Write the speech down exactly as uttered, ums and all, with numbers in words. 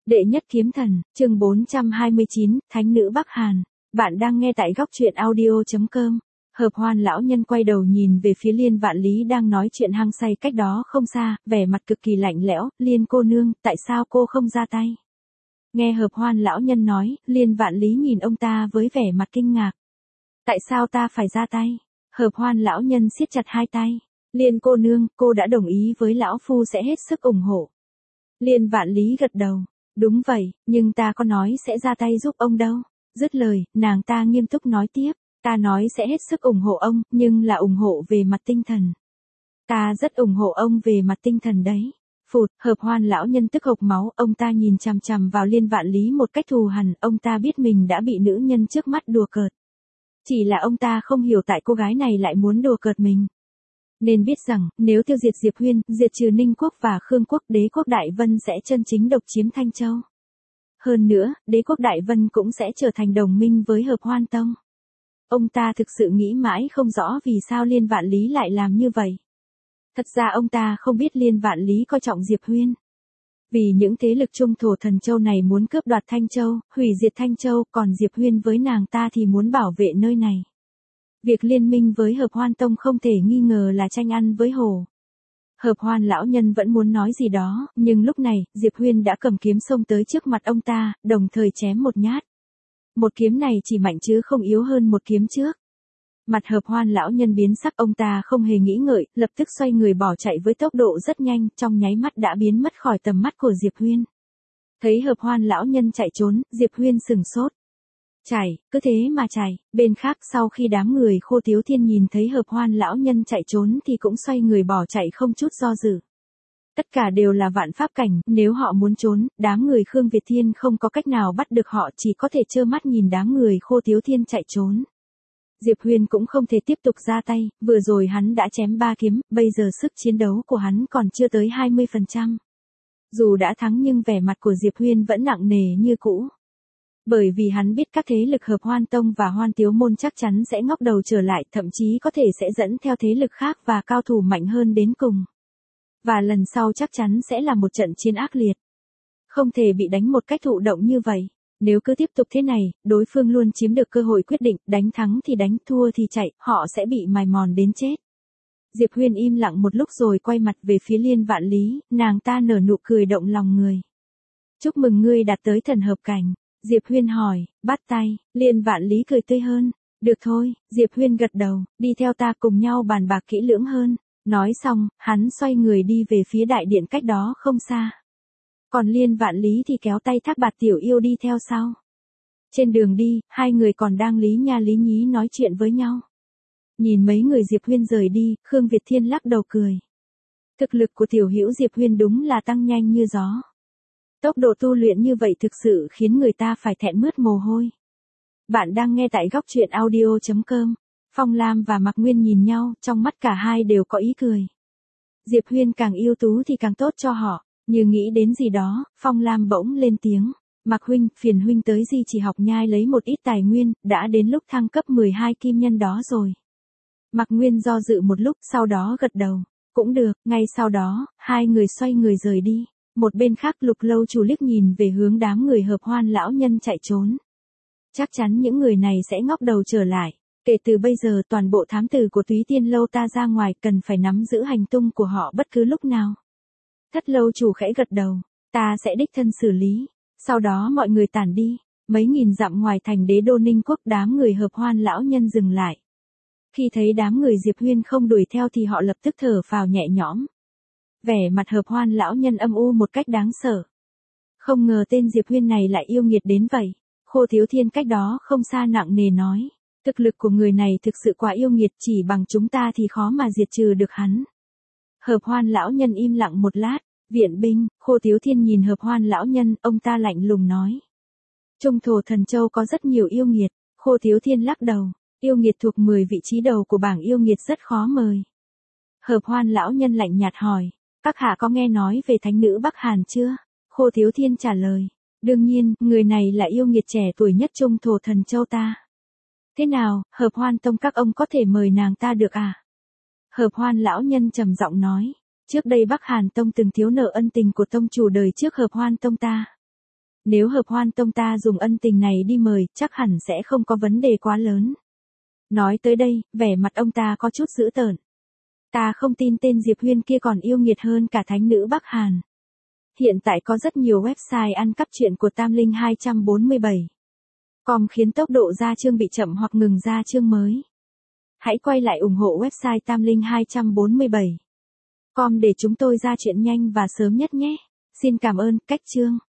Đệ nhất kiếm thần, chương bốn trăm hai mươi chín, Thánh nữ Bắc Hàn. Bạn đang nghe tại góc truyện audio chấm com. Hợp Hoan lão nhân quay đầu nhìn về phía Liên Vạn Lý đang nói chuyện hăng say cách đó không xa, vẻ mặt cực kỳ lạnh lẽo. Liên cô nương, tại sao cô không ra tay? Nghe Hợp Hoan lão nhân nói, Liên Vạn Lý nhìn ông ta với vẻ mặt kinh ngạc. Tại sao ta phải ra tay? Hợp Hoan lão nhân siết chặt hai tay. Liên cô nương, cô đã đồng ý với lão phu sẽ hết sức ủng hộ. Liên Vạn Lý gật đầu. Đúng vậy, nhưng ta có nói sẽ ra tay giúp ông đâu. Dứt lời, nàng ta nghiêm túc nói tiếp. Ta nói sẽ hết sức ủng hộ ông, nhưng là ủng hộ về mặt tinh thần. Ta rất ủng hộ ông về mặt tinh thần đấy. Phụt, Hợp Hoan lão nhân tức hộc máu, ông ta nhìn chằm chằm vào Liên Vạn Lý một cách thù hằn, ông ta biết mình đã bị nữ nhân trước mắt đùa cợt. Chỉ là ông ta không hiểu tại cô gái này lại muốn đùa cợt mình. Nên biết rằng, nếu tiêu diệt Diệp Huyên, diệt trừ Ninh Quốc và Khương Quốc, đế quốc Đại Vân sẽ chân chính độc chiếm Thanh Châu. Hơn nữa, đế quốc Đại Vân cũng sẽ trở thành đồng minh với Hợp Hoan Tông. Ông ta thực sự nghĩ mãi không rõ vì sao Liên Vạn Lý lại làm như vậy. Thật ra ông ta không biết Liên Vạn Lý coi trọng Diệp Huyên. Vì những thế lực trung thổ thần châu này muốn cướp đoạt Thanh Châu, hủy diệt Thanh Châu, còn Diệp Huyên với nàng ta thì muốn bảo vệ nơi này. Việc liên minh với Hợp Hoan Tông không thể nghi ngờ là tranh ăn với hổ. Hợp Hoan lão nhân vẫn muốn nói gì đó, nhưng lúc này, Diệp Huyên đã cầm kiếm xông tới trước mặt ông ta, đồng thời chém một nhát. Một kiếm này chỉ mạnh chứ không yếu hơn một kiếm trước. Mặt Hợp Hoan lão nhân biến sắc, ông ta không hề nghĩ ngợi, lập tức xoay người bỏ chạy với tốc độ rất nhanh, trong nháy mắt đã biến mất khỏi tầm mắt của Diệp Huyên. Thấy Hợp Hoan lão nhân chạy trốn, Diệp Huyên sừng sốt. Chạy, cứ thế mà chạy. Bên khác, sau khi đám người Khô Thiếu Thiên nhìn thấy Hợp Hoan lão nhân chạy trốn thì cũng xoay người bỏ chạy không chút do dự. Tất cả đều là vạn pháp cảnh, nếu họ muốn trốn, đám người Khương Việt Thiên không có cách nào bắt được họ, chỉ có thể trơ mắt nhìn đám người Khô Thiếu Thiên chạy trốn. Diệp Huyên cũng không thể tiếp tục ra tay, vừa rồi hắn đã chém ba kiếm, bây giờ sức chiến đấu của hắn còn chưa tới hai mươi phần trăm. Dù đã thắng nhưng vẻ mặt của Diệp Huyên vẫn nặng nề như cũ. Bởi vì hắn biết các thế lực Hợp Hoan Tông và Hoan Tiếu Môn chắc chắn sẽ ngóc đầu trở lại, thậm chí có thể sẽ dẫn theo thế lực khác và cao thủ mạnh hơn đến cùng. Và lần sau chắc chắn sẽ là một trận chiến ác liệt. Không thể bị đánh một cách thụ động như vậy. Nếu cứ tiếp tục thế này, đối phương luôn chiếm được cơ hội quyết định, đánh thắng thì đánh, thua thì chạy, họ sẽ bị mài mòn đến chết. Diệp Huyên im lặng một lúc rồi quay mặt về phía Liên Vạn Lý, nàng ta nở nụ cười động lòng người. Chúc mừng ngươi đạt tới thần hợp cảnh. Diệp Huyên hỏi, bắt tay, Liên Vạn Lý cười tươi hơn. Được thôi, Diệp Huyên gật đầu, đi theo ta cùng nhau bàn bạc kỹ lưỡng hơn. Nói xong, hắn xoay người đi về phía đại điện cách đó không xa. Còn Liên Vạn Lý thì kéo tay Thác Bạt tiểu yêu đi theo sau. Trên đường đi, hai người còn đang lý nha lý nhí nói chuyện với nhau. Nhìn mấy người Diệp Huyên rời đi, Khương Việt Thiên lắc đầu cười. Thực lực của tiểu hữu Diệp Huyên đúng là tăng nhanh như gió. Tốc độ tu luyện như vậy thực sự khiến người ta phải thẹn mướt mồ hôi. Bạn đang nghe tại góc truyện audio chấm com. Phong Lam và Mạc Nguyên nhìn nhau, trong mắt cả hai đều có ý cười. Diệp Huyên càng ưu tú thì càng tốt cho họ. Như nghĩ đến gì đó, Phong Lam bỗng lên tiếng. Mạc huynh, phiền huynh tới Di Chỉ học nhai lấy một ít tài nguyên, đã đến lúc thăng cấp mười hai kim nhân đó rồi. Mạc Nguyên do dự một lúc, sau đó gật đầu. Cũng được, ngay sau đó, hai người xoay người rời đi. Một bên khác Lục Lâu Chủ liếc nhìn về hướng đám người Hợp Hoan lão nhân chạy trốn. Chắc chắn những người này sẽ ngóc đầu trở lại. Kể từ bây giờ toàn bộ thám tử của Túy Tiên Lâu ta ra ngoài cần phải nắm giữ hành tung của họ bất cứ lúc nào. Thất Lâu Chủ khẽ gật đầu. Ta sẽ đích thân xử lý. Sau đó mọi người tản đi. Mấy nghìn dặm ngoài thành đế đô Ninh Quốc, đám người Hợp Hoan lão nhân dừng lại. Khi thấy đám người Diệp Huyên không đuổi theo thì họ lập tức thở phào nhẹ nhõm. Vẻ mặt Hợp Hoan lão nhân âm u một cách đáng sợ. Không ngờ tên Diệp Huyên này lại yêu nghiệt đến vậy. Khô Thiếu Thiên cách đó không xa nặng nề nói. Thực lực của người này thực sự quá yêu nghiệt, chỉ bằng chúng ta thì khó mà diệt trừ được hắn. Hợp Hoan lão nhân im lặng một lát. Viện binh. Khô Thiếu Thiên nhìn Hợp Hoan lão nhân, ông ta lạnh lùng nói. Trung thổ thần châu có rất nhiều yêu nghiệt. Khô Thiếu Thiên lắc đầu. Yêu nghiệt thuộc mười vị trí đầu của bảng yêu nghiệt rất khó mời. Hợp Hoan lão nhân lạnh nhạt hỏi. Các hạ có nghe nói về thánh nữ Bắc Hàn chưa? Khô Thiếu Thiên trả lời. Đương nhiên, người này là yêu nghiệt trẻ tuổi nhất trung thổ thần châu ta. Thế nào, Hợp Hoan Tông các ông có thể mời nàng ta được à? Hợp Hoan lão nhân trầm giọng nói. Trước đây Bắc Hàn Tông từng thiếu nợ ân tình của tông chủ đời trước Hợp Hoan Tông ta. Nếu Hợp Hoan Tông ta dùng ân tình này đi mời, chắc hẳn sẽ không có vấn đề quá lớn. Nói tới đây, vẻ mặt ông ta có chút dữ tợn. Ta không tin tên Diệp Huyên kia còn yêu nghiệt hơn cả thánh nữ Bắc Hàn. Hiện tại có rất nhiều website ăn cắp truyện của Tam Linh hai bốn bảy. Com khiến tốc độ ra chương bị chậm hoặc ngừng ra chương mới. Hãy quay lại ủng hộ website Tam Linh hai bốn bảy. Com để chúng tôi ra chuyện nhanh và sớm nhất nhé. Xin cảm ơn, cách chương.